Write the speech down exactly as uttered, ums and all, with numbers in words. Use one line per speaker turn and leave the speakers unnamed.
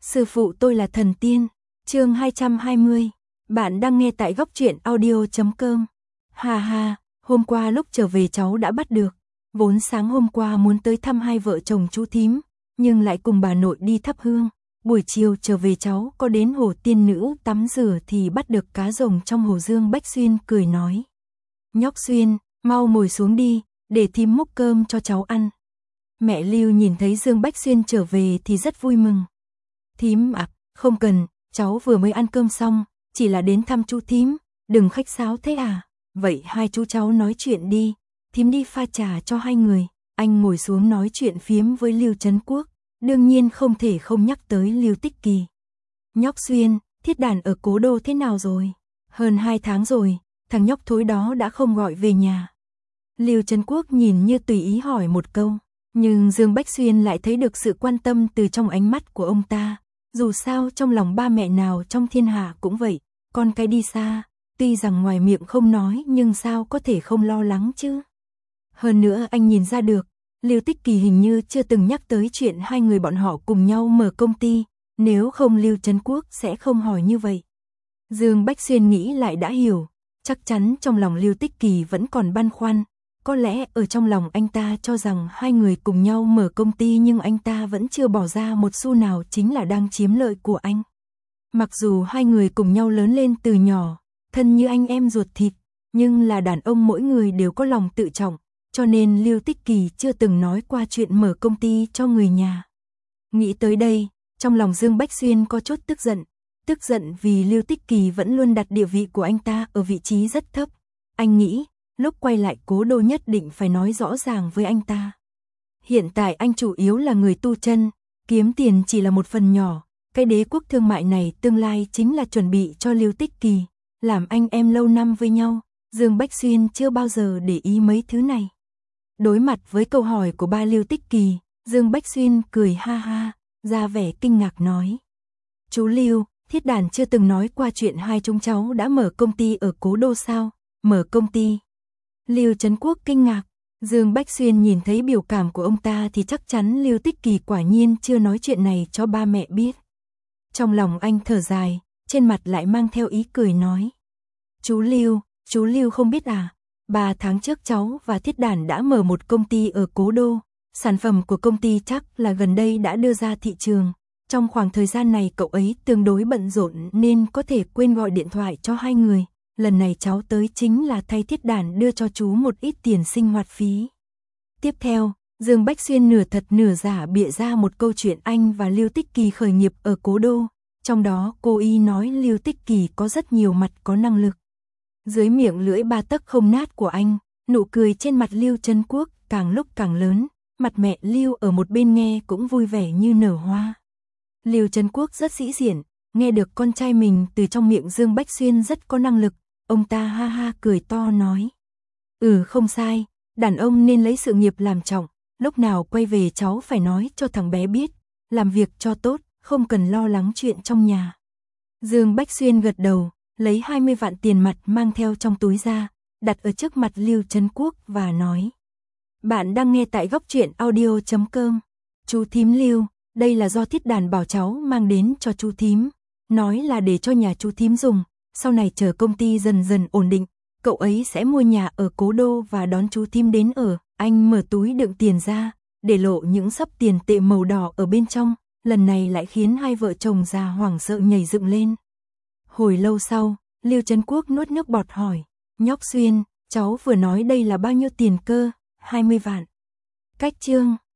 Sư phụ tôi là thần tiên. Chương hai trăm hai mươi. Bạn đang nghe tại góc truyện audio chấm com. Hà hà, hôm qua lúc trở về cháu đã bắt được. Vốn sáng hôm qua muốn tới thăm hai vợ chồng chú thím, nhưng lại cùng bà nội đi thắp hương. Buổi chiều trở về cháu có đến hồ tiên nữ tắm rửa thì bắt được cá rồng trong hồ. Dương Bách Xuyên cười nói: Nhóc Xuyên, mau ngồi xuống đi, để thím múc cơm cho cháu ăn. Mẹ Lưu nhìn thấy Dương Bách Xuyên trở về thì rất vui mừng. Thím ạ, à, không cần, cháu vừa mới ăn cơm xong, chỉ là đến thăm chú thím, đừng khách sáo thế à. Vậy hai chú cháu nói chuyện đi, thím đi pha trà cho hai người. Anh ngồi xuống nói chuyện phiếm với Lưu Trấn Quốc, đương nhiên không thể không nhắc tới Lưu Tích Kỳ. Nhóc Xuyên, Thiết Đàn ở Cố Đô thế nào rồi? Hơn hai tháng rồi, thằng nhóc thối đó đã không gọi về nhà. Lưu Trấn Quốc nhìn như tùy ý hỏi một câu, nhưng Dương Bách Xuyên lại thấy được sự quan tâm từ trong ánh mắt của ông ta. Dù sao trong lòng ba mẹ nào trong thiên hạ cũng vậy, con cái đi xa, tuy rằng ngoài miệng không nói nhưng sao có thể không lo lắng chứ. Hơn nữa anh nhìn ra được, Lưu Tích Kỳ hình như chưa từng nhắc tới chuyện hai người bọn họ cùng nhau mở công ty, nếu không Lưu Trấn Quốc sẽ không hỏi như vậy. Dương Bách Xuyên nghĩ lại đã hiểu, chắc chắn trong lòng Lưu Tích Kỳ vẫn còn băn khoăn. Có lẽ ở trong lòng anh ta cho rằng hai người cùng nhau mở công ty, nhưng anh ta vẫn chưa bỏ ra một xu nào, chính là đang chiếm lợi của anh. Mặc dù hai người cùng nhau lớn lên từ nhỏ, thân như anh em ruột thịt, nhưng là đàn ông mỗi người đều có lòng tự trọng, cho nên Lưu Tích Kỳ chưa từng nói qua chuyện mở công ty cho người nhà. Nghĩ tới đây, trong lòng Dương Bách Xuyên có chút tức giận, tức giận vì Lưu Tích Kỳ vẫn luôn đặt địa vị của anh ta ở vị trí rất thấp. Anh nghĩ, lúc quay lại Cố Đô nhất định phải nói rõ ràng với anh ta. Hiện tại anh chủ yếu là người tu chân, kiếm tiền chỉ là một phần nhỏ, cái đế quốc thương mại này tương lai chính là chuẩn bị cho Lưu Tích Kỳ, làm anh em lâu năm với nhau. Dương Bách Xuyên chưa bao giờ để ý mấy thứ này. Đối mặt với câu hỏi của ba Lưu Tích Kỳ, Dương Bách Xuyên cười ha ha, ra vẻ kinh ngạc nói: Chú Lưu, Thiết Đàn chưa từng nói qua chuyện hai chúng cháu đã mở công ty ở Cố Đô sao? Mở công ty? Lưu Trấn Quốc kinh ngạc. Dương Bách Xuyên nhìn thấy biểu cảm của ông ta thì chắc chắn Lưu Tích Kỳ quả nhiên chưa nói chuyện này cho ba mẹ biết. Trong lòng anh thở dài, trên mặt lại mang theo ý cười nói: Chú Lưu, chú Lưu không biết à, ba tháng trước cháu và Thiết Đàn đã mở một công ty ở Cố Đô, sản phẩm của công ty chắc là gần đây đã đưa ra thị trường. Trong khoảng thời gian này cậu ấy tương đối bận rộn nên có thể quên gọi điện thoại cho hai người. Lần này cháu tới chính là thay Thiết Đàn đưa cho chú một ít tiền sinh hoạt phí. Tiếp theo, Dương Bách Xuyên nửa thật nửa giả bịa ra một câu chuyện anh và Lưu Tích Kỳ khởi nghiệp ở Cố Đô. Trong đó cô y nói Lưu Tích Kỳ có rất nhiều mặt có năng lực. Dưới miệng lưỡi ba tấc không nát của anh, nụ cười trên mặt Lưu Trấn Quốc càng lúc càng lớn. Mặt mẹ Lưu ở một bên nghe cũng vui vẻ như nở hoa. Lưu Trấn Quốc rất sĩ diện, nghe được con trai mình từ trong miệng Dương Bách Xuyên rất có năng lực. Ông ta ha ha cười to nói: Ừ không sai, đàn ông nên lấy sự nghiệp làm trọng, lúc nào quay về cháu phải nói cho thằng bé biết, làm việc cho tốt, không cần lo lắng chuyện trong nhà. Dương Bách Xuyên gật đầu, lấy hai mươi vạn tiền mặt mang theo trong túi ra, đặt ở trước mặt Lưu Trấn Quốc và nói: Bạn đang nghe tại góc truyện audio chấm com. Chú thím Lưu, đây là do Thiết Đàn bảo cháu mang đến cho chú thím, nói là để cho nhà chú thím dùng. Sau này chờ công ty dần dần ổn định, cậu ấy sẽ mua nhà ở Cố Đô và đón chú thím đến ở. Anh mở túi đựng tiền ra, để lộ những xấp tiền tệ màu đỏ ở bên trong, lần này lại khiến hai vợ chồng già hoảng sợ nhảy dựng lên. Hồi lâu sau, Lưu Trấn Quốc nuốt nước bọt hỏi: Nhóc Xuyên, cháu vừa nói đây là bao nhiêu tiền cơ? hai mươi vạn. Cách chương